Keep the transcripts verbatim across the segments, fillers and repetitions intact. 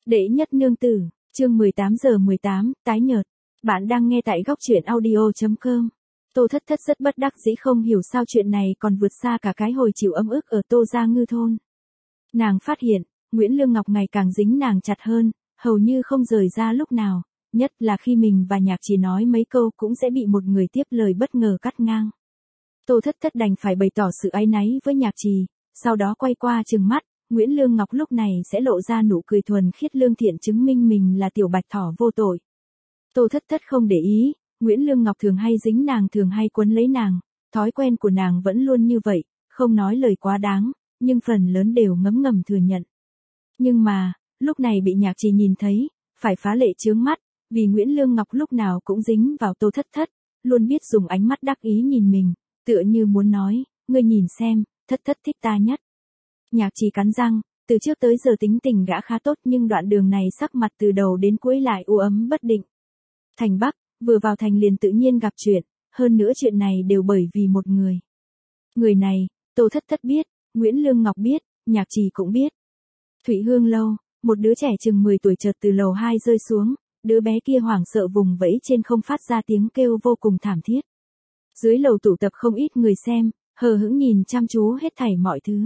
Đệ nhất nương tử, chương mười tám giờ mười tám, tái nhợt. Bạn đang nghe tại góc truyện audio chấm com. Tô Thất Thất rất bất đắc dĩ không hiểu sao chuyện này còn vượt xa cả cái hồi chịu ấm ức ở Tô Gia Ngư thôn. Nàng phát hiện, Nguyễn Lương Ngọc ngày càng dính nàng chặt hơn, hầu như không rời ra lúc nào, nhất là khi mình và Nhạc Chỉ nói mấy câu cũng sẽ bị một người tiếp lời bất ngờ cắt ngang. Tô Thất Thất đành phải bày tỏ sự áy náy với Nhạc Trì, sau đó quay qua trừng mắt, Nguyễn Lương Ngọc lúc này sẽ lộ ra nụ cười thuần khiết lương thiện chứng minh mình là tiểu bạch thỏ vô tội. Tô Thất Thất không để ý, Nguyễn Lương Ngọc thường hay dính nàng thường hay quấn lấy nàng, thói quen của nàng vẫn luôn như vậy, không nói lời quá đáng, nhưng phần lớn đều ngấm ngầm thừa nhận. Nhưng mà, lúc này bị Nhạc Trì nhìn thấy, phải phá lệ chướng mắt, vì Nguyễn Lương Ngọc lúc nào cũng dính vào Tô Thất Thất, luôn biết dùng ánh mắt đắc ý nhìn mình, tựa như muốn nói, ngươi nhìn xem, Thất Thất thích ta nhất. Nhạc Trì cắn răng, từ trước tới giờ tính tình gã khá tốt nhưng đoạn đường này sắc mặt từ đầu đến cuối lại u ấm bất định. Thành Bắc, vừa vào thành liền tự nhiên gặp chuyện, hơn nữa chuyện này đều bởi vì một người. Người này, Tô Thất Thất biết, Nguyễn Lương Ngọc biết, Nhạc Trì cũng biết. Thụy Hương lâu, một đứa trẻ chừng mười tuổi chợt từ lầu hai rơi xuống, đứa bé kia hoảng sợ vùng vẫy trên không phát ra tiếng kêu vô cùng thảm thiết. Dưới lầu tụ tập không ít người xem, hờ hững nhìn chăm chú hết thảy mọi thứ.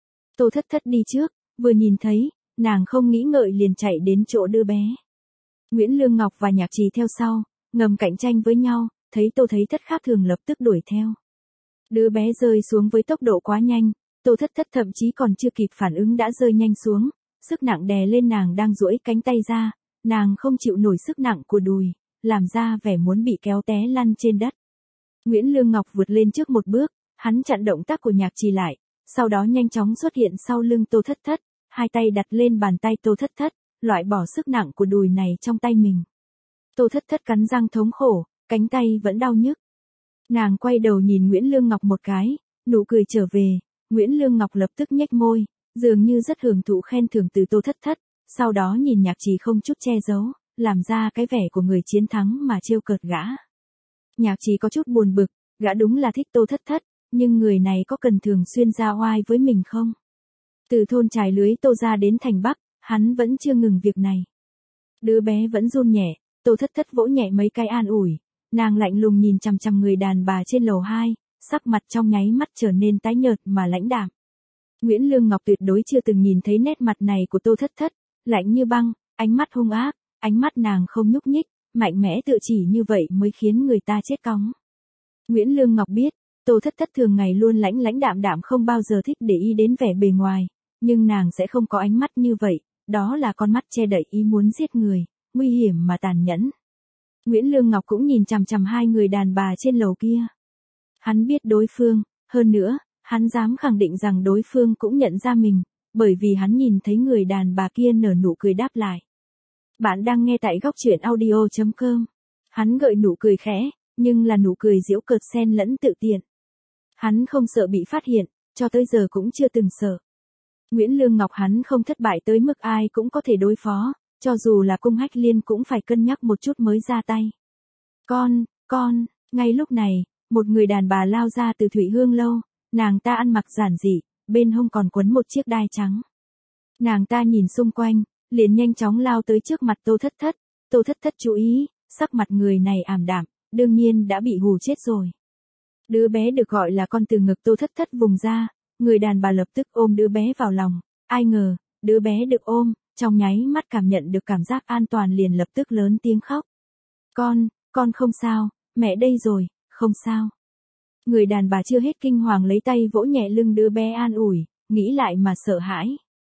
Tô Thất Thất đi trước, vừa nhìn thấy, nàng không nghĩ ngợi liền chạy đến chỗ đứa bé. Nguyễn Lương Ngọc và Nhạc Trì theo sau, ngầm cạnh tranh với nhau, thấy Tô Thấy Thất khác thường lập tức đuổi theo. Đứa bé rơi xuống với tốc độ quá nhanh, Tô Thất Thất thậm chí còn chưa kịp phản ứng đã rơi nhanh xuống, sức nặng đè lên nàng đang duỗi cánh tay ra, nàng không chịu nổi sức nặng của đùi, làm ra vẻ muốn bị kéo té lăn trên đất. Nguyễn Lương Ngọc vượt lên trước một bước, hắn chặn động tác của Nhạc Trì lại, sau đó nhanh chóng xuất hiện sau lưng Tô Thất Thất, hai tay đặt lên bàn tay Tô Thất Thất, loại bỏ sức nặng của đùi này trong tay mình. Tô Thất Thất cắn răng thống khổ, cánh tay vẫn đau nhức. Nàng quay đầu nhìn Nguyễn Lương Ngọc một cái, nụ cười trở về, Nguyễn Lương Ngọc lập tức nhếch môi, dường như rất hưởng thụ khen thưởng từ Tô Thất Thất, sau đó nhìn Nhạc Trì không chút che giấu, làm ra cái vẻ của người chiến thắng mà trêu cợt gã. Nhạc Trì có chút buồn bực, gã đúng là thích Tô Thất Thất, nhưng người này có cần thường xuyên ra oai với mình không? Từ thôn trải lưới Tô ra đến thành Bắc, hắn vẫn chưa ngừng việc này. Đứa bé vẫn run nhẹ, Tô Thất Thất vỗ nhẹ mấy cái an ủi, nàng lạnh lùng nhìn chằm chằm người đàn bà trên lầu hai, sắc mặt trong nháy mắt trở nên tái nhợt mà lãnh đạm. Nguyễn Lương Ngọc tuyệt đối chưa từng nhìn thấy nét mặt này của Tô Thất Thất, lạnh như băng, ánh mắt hung ác, ánh mắt nàng không nhúc nhích, mạnh mẽ tự chỉ như vậy mới khiến người ta chết cóng. Nguyễn Lương Ngọc biết, Tô Thất Thất thường ngày luôn lãnh lãnh đạm đạm không bao giờ thích để ý đến vẻ bề ngoài, nhưng nàng sẽ không có ánh mắt như vậy, đó là con mắt che đậy ý muốn giết người, nguy hiểm mà tàn nhẫn. Nguyễn Lương Ngọc cũng nhìn chằm chằm hai người đàn bà trên lầu kia. Hắn biết đối phương, hơn nữa, hắn dám khẳng định rằng đối phương cũng nhận ra mình, bởi vì hắn nhìn thấy người đàn bà kia nở nụ cười đáp lại. Bạn đang nghe tại góc truyện audio chấm com. Hắn gợi nụ cười khẽ, nhưng là nụ cười giễu cợt xen lẫn tự tiện. Hắn không sợ bị phát hiện, cho tới giờ cũng chưa từng sợ. Nguyễn Lương Ngọc hắn không thất bại tới mức ai cũng có thể đối phó, cho dù là Cung Hách Liên cũng phải cân nhắc một chút mới ra tay. Con, con, ngay lúc này, một người đàn bà lao ra từ Thụy Hương lâu, nàng ta ăn mặc giản dị, bên hông còn quấn một chiếc đai trắng. Nàng ta nhìn xung quanh, liền nhanh chóng lao tới trước mặt Tô Thất Thất, Tô Thất Thất chú ý, sắc mặt người này ảm đạm, đương nhiên đã bị hù chết rồi. Đứa bé được gọi là con từ ngực Tô Thất Thất vùng ra, người đàn bà lập tức ôm đứa bé vào lòng, ai ngờ, đứa bé được ôm, trong nháy mắt cảm nhận được cảm giác an toàn liền lập tức lớn tiếng khóc. Con, con không sao, mẹ đây rồi, không sao. Người đàn bà chưa hết kinh hoàng lấy tay vỗ nhẹ lưng đứa bé an ủi, nghĩ lại mà sợ hãi.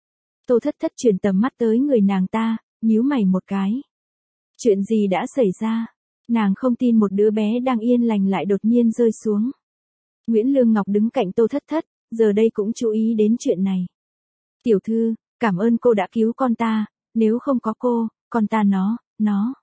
Tô Thất Thất chuyển tầm mắt tới người nàng ta, nhíu mày một cái. Chuyện gì đã xảy ra? Nàng không tin một đứa bé đang yên lành lại đột nhiên rơi xuống. Nguyễn Lương Ngọc đứng cạnh Tô Thất Thất, giờ đây cũng chú ý đến chuyện này. Tiểu thư, cảm ơn cô đã cứu con ta, nếu không có cô, con ta nó, nó.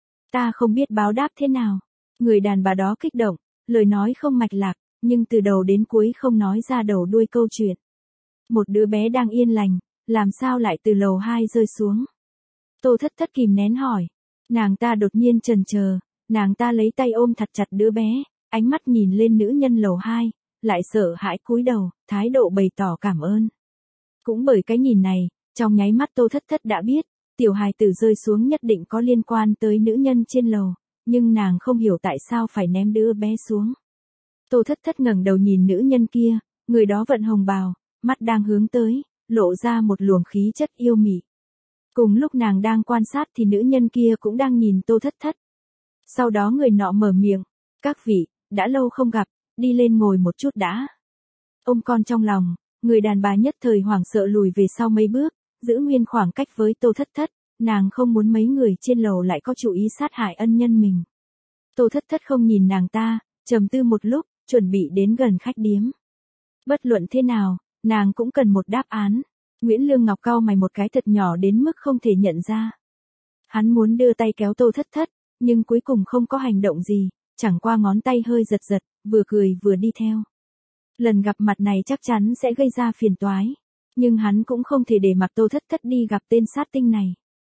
Ta không biết báo đáp thế nào. Người đàn bà đó kích động, lời nói không mạch lạc, nhưng từ đầu đến cuối không nói ra đầu đuôi câu chuyện. Một đứa bé đang yên lành, làm sao lại từ lầu hai rơi xuống? Tô Thất Thất kìm nén hỏi. Nàng ta đột nhiên chần chờ, nàng ta lấy tay ôm thật chặt đứa bé, ánh mắt nhìn lên nữ nhân lầu hai, lại sợ hãi cúi đầu, thái độ bày tỏ cảm ơn. Cũng bởi cái nhìn này, trong nháy mắt Tô Thất Thất đã biết, tiểu hài tử rơi xuống nhất định có liên quan tới nữ nhân trên lầu, nhưng nàng không hiểu tại sao phải ném đứa bé xuống. Tô Thất Thất ngẩng đầu nhìn nữ nhân kia, người đó vận hồng bào, mắt đang hướng tới, lộ ra một luồng khí chất yêu mị. Cùng lúc nàng đang quan sát thì nữ nhân kia cũng đang nhìn Tô Thất Thất. Sau đó người nọ mở miệng, các vị, đã lâu không gặp, đi lên ngồi một chút đã. Ôm con trong lòng, người đàn bà nhất thời hoảng sợ lùi về sau mấy bước, giữ nguyên khoảng cách với Tô Thất Thất, nàng không muốn mấy người trên lầu lại có chủ ý sát hại ân nhân mình. Tô Thất Thất không nhìn nàng ta, trầm tư một lúc, chuẩn bị đến gần khách điếm. Bất luận thế nào, nàng cũng cần một đáp án. Nguyễn Lương Ngọc cau mày một cái thật nhỏ đến mức không thể nhận ra. Hắn muốn đưa tay kéo Tô Thất Thất, nhưng cuối cùng không có hành động gì, chẳng qua ngón tay hơi giật giật, vừa cười vừa đi theo. Lần gặp mặt này chắc chắn sẽ gây ra phiền toái, nhưng hắn cũng không thể để mặc Tô Thất Thất đi gặp tên sát tinh này.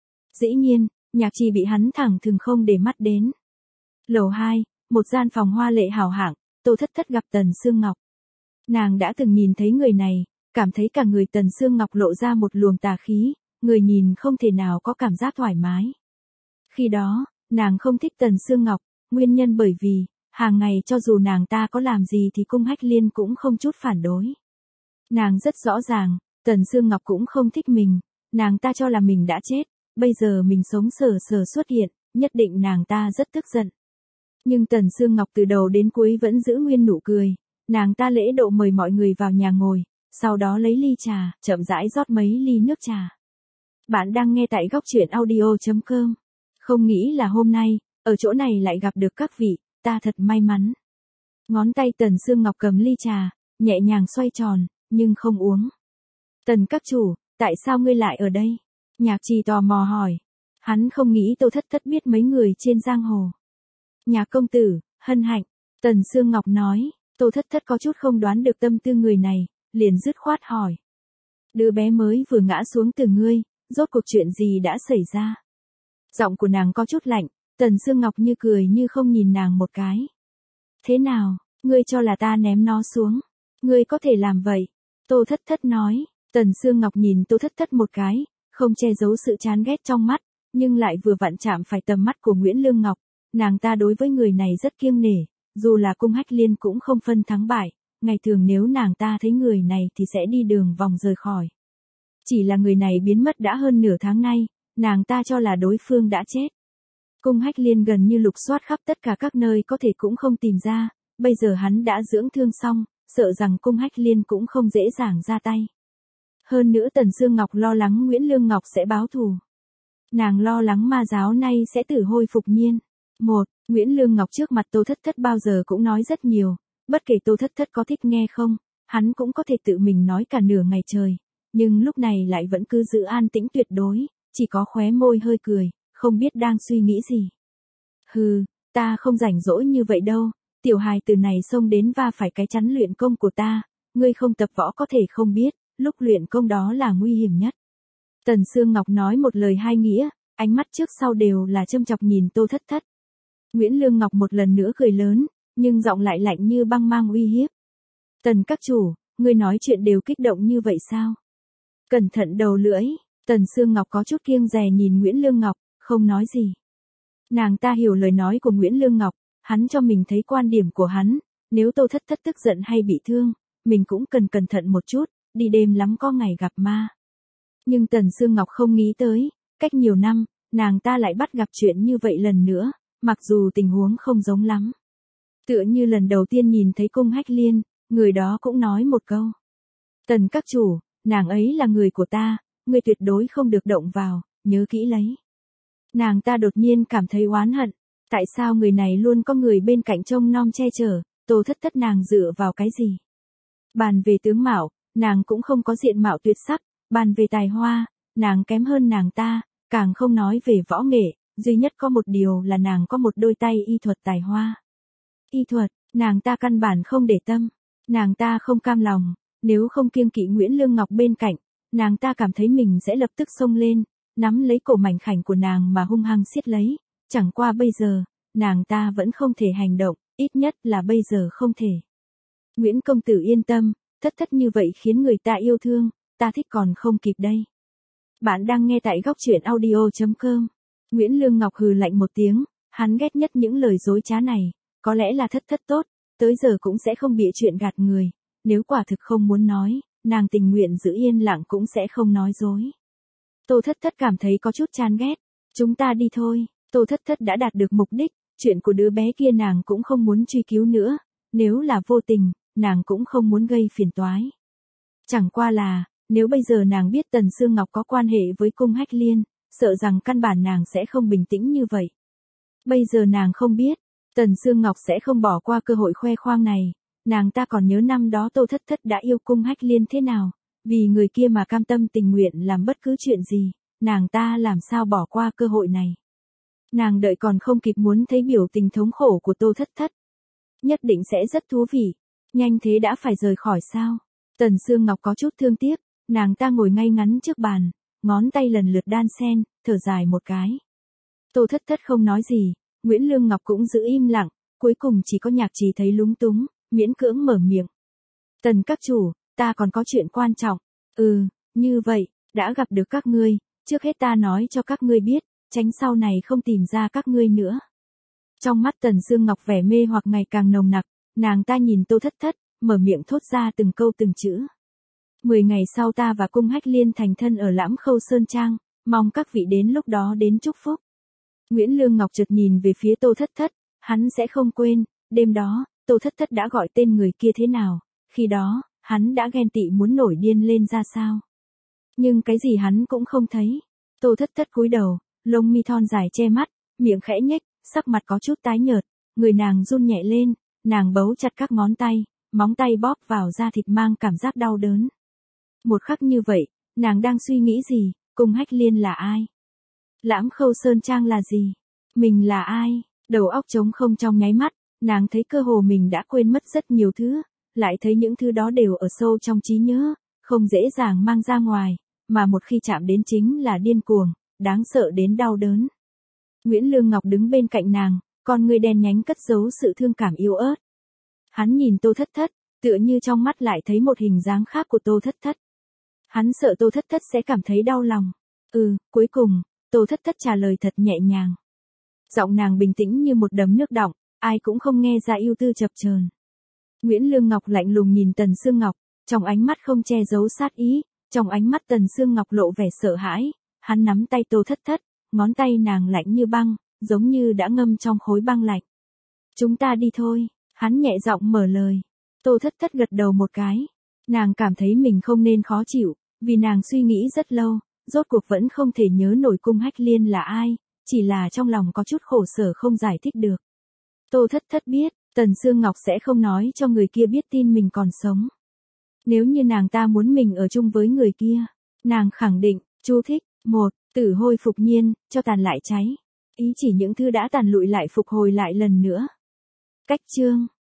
Dĩ nhiên, Nhạc Trì bị hắn thẳng thừng không để mắt đến. Lầu hai, một gian phòng hoa lệ hào hạng, Tô Thất Thất gặp Tần Sương Ngọc. Nàng đã từng nhìn thấy người này, cảm thấy cả người Tần Sương Ngọc lộ ra một luồng tà khí, người nhìn không thể nào có cảm giác thoải mái. Khi đó, nàng không thích Tần Sương Ngọc, nguyên nhân bởi vì, hàng ngày cho dù nàng ta có làm gì thì Cung Hách Liên cũng không chút phản đối. Nàng rất rõ ràng, Tần Sương Ngọc cũng không thích mình, nàng ta cho là mình đã chết, bây giờ mình sống sờ sờ xuất hiện, nhất định nàng ta rất tức giận. Nhưng Tần Sương Ngọc từ đầu đến cuối vẫn giữ nguyên nụ cười, nàng ta lễ độ mời mọi người vào nhà ngồi, sau đó lấy ly trà, chậm rãi rót mấy ly nước trà. Bạn đang nghe tại góc truyện audio chấm com. Không nghĩ là hôm nay, ở chỗ này lại gặp được các vị, ta thật may mắn. Ngón tay Tần Sương Ngọc cầm ly trà, nhẹ nhàng xoay tròn, nhưng không uống. Tần các chủ, tại sao ngươi lại ở đây? Nhạc Trì tò mò hỏi. Hắn không nghĩ Tô Thất Thất biết mấy người trên giang hồ. Nhạc công tử, hân hạnh. Tần Sương Ngọc nói, Tô Thất Thất có chút không đoán được tâm tư người này, liền dứt khoát hỏi. Đứa bé mới vừa ngã xuống từ ngươi, rốt cuộc chuyện gì đã xảy ra? Giọng của nàng có chút lạnh, Tần Sương Ngọc như cười như không nhìn nàng một cái. Thế nào, ngươi cho là ta ném nó xuống? Ngươi có thể làm vậy? Tô Thất Thất nói, Tần Sương Ngọc nhìn Tô Thất Thất một cái, không che giấu sự chán ghét trong mắt, nhưng lại vừa vặn chạm phải tầm mắt của Nguyễn Lương Ngọc, nàng ta đối với người này rất kiêng nể, dù là Cung Hách Liên cũng không phân thắng bại, ngày thường nếu nàng ta thấy người này thì sẽ đi đường vòng rời khỏi. Chỉ là người này biến mất đã hơn nửa tháng nay, nàng ta cho là đối phương đã chết. Cung Hách Liên gần như lục soát khắp tất cả các nơi có thể cũng không tìm ra, bây giờ hắn đã dưỡng thương xong, sợ rằng Cung Hách Liên cũng không dễ dàng ra tay. Hơn nữa Tần Sương Ngọc lo lắng Nguyễn Lương Ngọc sẽ báo thù. Nàng lo lắng ma giáo nay sẽ tử hôi phục nhiên. Một, Nguyễn Lương Ngọc trước mặt Tô Thất Thất bao giờ cũng nói rất nhiều, bất kể Tô Thất Thất có thích nghe không, hắn cũng có thể tự mình nói cả nửa ngày trời, nhưng lúc này lại vẫn cứ giữ an tĩnh tuyệt đối, chỉ có khóe môi hơi cười, không biết đang suy nghĩ gì. Hừ, ta không rảnh rỗi như vậy đâu, tiểu hài từ này xông đến va phải cái chắn luyện công của ta, ngươi không tập võ có thể không biết, lúc luyện công đó là nguy hiểm nhất. Tần Sương Ngọc nói một lời hai nghĩa, ánh mắt trước sau đều là châm chọc nhìn Tô Thất Thất. Nguyễn Lương Ngọc một lần nữa cười lớn, nhưng giọng lại lạnh như băng mang uy hiếp. Tần các chủ, ngươi nói chuyện đều kích động như vậy sao? Cẩn thận đầu lưỡi, Tần Sương Ngọc có chút kiêng dè nhìn Nguyễn Lương Ngọc, không nói gì. Nàng ta hiểu lời nói của Nguyễn Lương Ngọc, hắn cho mình thấy quan điểm của hắn, nếu Tô Thất Thất tức giận hay bị thương, mình cũng cần cẩn thận một chút, đi đêm lắm có ngày gặp ma. Nhưng Tần Sương Ngọc không nghĩ tới, cách nhiều năm, nàng ta lại bắt gặp chuyện như vậy lần nữa, mặc dù tình huống không giống lắm. Tựa như lần đầu tiên nhìn thấy Cung Hách Liên, người đó cũng nói một câu. Tần các chủ, nàng ấy là người của ta, ngươi tuyệt đối không được động vào, nhớ kỹ lấy. Nàng ta đột nhiên cảm thấy oán hận, tại sao người này luôn có người bên cạnh trông nom che chở, Tô Thất Thất nàng dựa vào cái gì? Bàn về tướng mạo, nàng cũng không có diện mạo tuyệt sắc, bàn về tài hoa, nàng kém hơn nàng ta, càng không nói về võ nghệ, duy nhất có một điều là nàng có một đôi tay y thuật tài hoa. Y thuật, nàng ta căn bản không để tâm, nàng ta không cam lòng, nếu không kiêng kỵ Nguyễn Lương Ngọc bên cạnh, nàng ta cảm thấy mình sẽ lập tức xông lên, nắm lấy cổ mảnh khảnh của nàng mà hung hăng siết lấy, chẳng qua bây giờ, nàng ta vẫn không thể hành động, ít nhất là bây giờ không thể. Nguyễn công tử yên tâm, Thất Thất như vậy khiến người ta yêu thương, ta thích còn không kịp đây. Bạn đang nghe tại góc truyện audio chấm com. Nguyễn Lương Ngọc hừ lạnh một tiếng, hắn ghét nhất những lời dối trá này, có lẽ là thất thất tốt, tới giờ cũng sẽ không bịa chuyện gạt người, nếu quả thực không muốn nói, nàng tình nguyện giữ yên lặng cũng sẽ không nói dối. Tô thất thất cảm thấy có chút chán ghét, chúng ta đi thôi, Tô thất thất đã đạt được mục đích, chuyện của đứa bé kia nàng cũng không muốn truy cứu nữa, nếu là vô tình, nàng cũng không muốn gây phiền toái. Chẳng qua là, nếu bây giờ nàng biết Tần Sương Ngọc có quan hệ với cung Hách Liên, sợ rằng căn bản nàng sẽ không bình tĩnh như vậy. Bây giờ nàng không biết, Tần Sương Ngọc sẽ không bỏ qua cơ hội khoe khoang này, nàng ta còn nhớ năm đó Tô Thất Thất đã yêu cung Hách Liên thế nào, vì người kia mà cam tâm tình nguyện làm bất cứ chuyện gì, nàng ta làm sao bỏ qua cơ hội này. Nàng đợi còn không kịp muốn thấy biểu tình thống khổ của Tô Thất Thất. Nhất định sẽ rất thú vị, nhanh thế đã phải rời khỏi sao? Tần Sương Ngọc có chút thương tiếc, nàng ta ngồi ngay ngắn trước bàn, ngón tay lần lượt đan xen, thở dài một cái. Tô Thất Thất không nói gì, Nguyễn Lương Ngọc cũng giữ im lặng, cuối cùng chỉ có Nhạc Trì thấy lúng túng, miễn cưỡng mở miệng. Tần các chủ, ta còn có chuyện quan trọng. Ừ, như vậy, đã gặp được các ngươi, trước hết ta nói cho các ngươi biết, tránh sau này không tìm ra các ngươi nữa. Trong mắt Tần Sương Ngọc vẻ mê hoặc ngày càng nồng nặc, nàng ta nhìn Tô Thất Thất, mở miệng thốt ra từng câu từng chữ. Mười ngày sau ta và cung Hách Liên thành thân ở Lãm Khâu Sơn Trang, mong các vị đến lúc đó đến chúc phúc. Nguyễn Lương Ngọc chợt nhìn về phía Tô Thất Thất, hắn sẽ không quên, đêm đó, Tô Thất Thất đã gọi tên người kia thế nào, khi đó, hắn đã ghen tị muốn nổi điên lên ra sao. Nhưng cái gì hắn cũng không thấy. Tô Thất Thất cúi đầu, lông mi thon dài che mắt, miệng khẽ nhếch, sắc mặt có chút tái nhợt, người nàng run nhẹ lên, nàng bấu chặt các ngón tay, móng tay bóp vào da thịt mang cảm giác đau đớn. Một khắc như vậy, nàng đang suy nghĩ gì, cung Hách Liên là ai? Lãm Khâu Sơn Trang là gì? Mình là ai? Đầu óc trống không trong nháy mắt, nàng thấy cơ hồ mình đã quên mất rất nhiều thứ, lại thấy những thứ đó đều ở sâu trong trí nhớ, không dễ dàng mang ra ngoài, mà một khi chạm đến chính là điên cuồng, đáng sợ đến đau đớn. Nguyễn Lương Ngọc đứng bên cạnh nàng, con người đen nhánh cất giấu sự thương cảm yếu ớt. Hắn nhìn Tô Thất Thất, tựa như trong mắt lại thấy một hình dáng khác của Tô Thất Thất. Hắn sợ Tô Thất Thất sẽ cảm thấy đau lòng. Ừ, cuối cùng, Tô Thất Thất trả lời thật nhẹ nhàng. Giọng nàng bình tĩnh như một đầm nước đọng, ai cũng không nghe ra ưu tư chập chờn. Nguyễn Lương Ngọc lạnh lùng nhìn Tần Sương Ngọc, trong ánh mắt không che giấu sát ý, trong ánh mắt Tần Sương Ngọc lộ vẻ sợ hãi, hắn nắm tay Tô Thất Thất, ngón tay nàng lạnh như băng, giống như đã ngâm trong khối băng lạnh. Chúng ta đi thôi, hắn nhẹ giọng mở lời. Tô Thất Thất gật đầu một cái, nàng cảm thấy mình không nên khó chịu, vì nàng suy nghĩ rất lâu, rốt cuộc vẫn không thể nhớ nổi cung Hách Liên là ai, chỉ là trong lòng có chút khổ sở không giải thích được. Tô Thất Thất biết, Tần Sương Ngọc sẽ không nói cho người kia biết tin mình còn sống. Nếu như nàng ta muốn mình ở chung với người kia, nàng khẳng định, chú thích, một, tử hôi phục nhiên, cho tàn lại cháy. Ý chỉ những thứ đã tàn lụi lại phục hồi lại lần nữa. Cách chương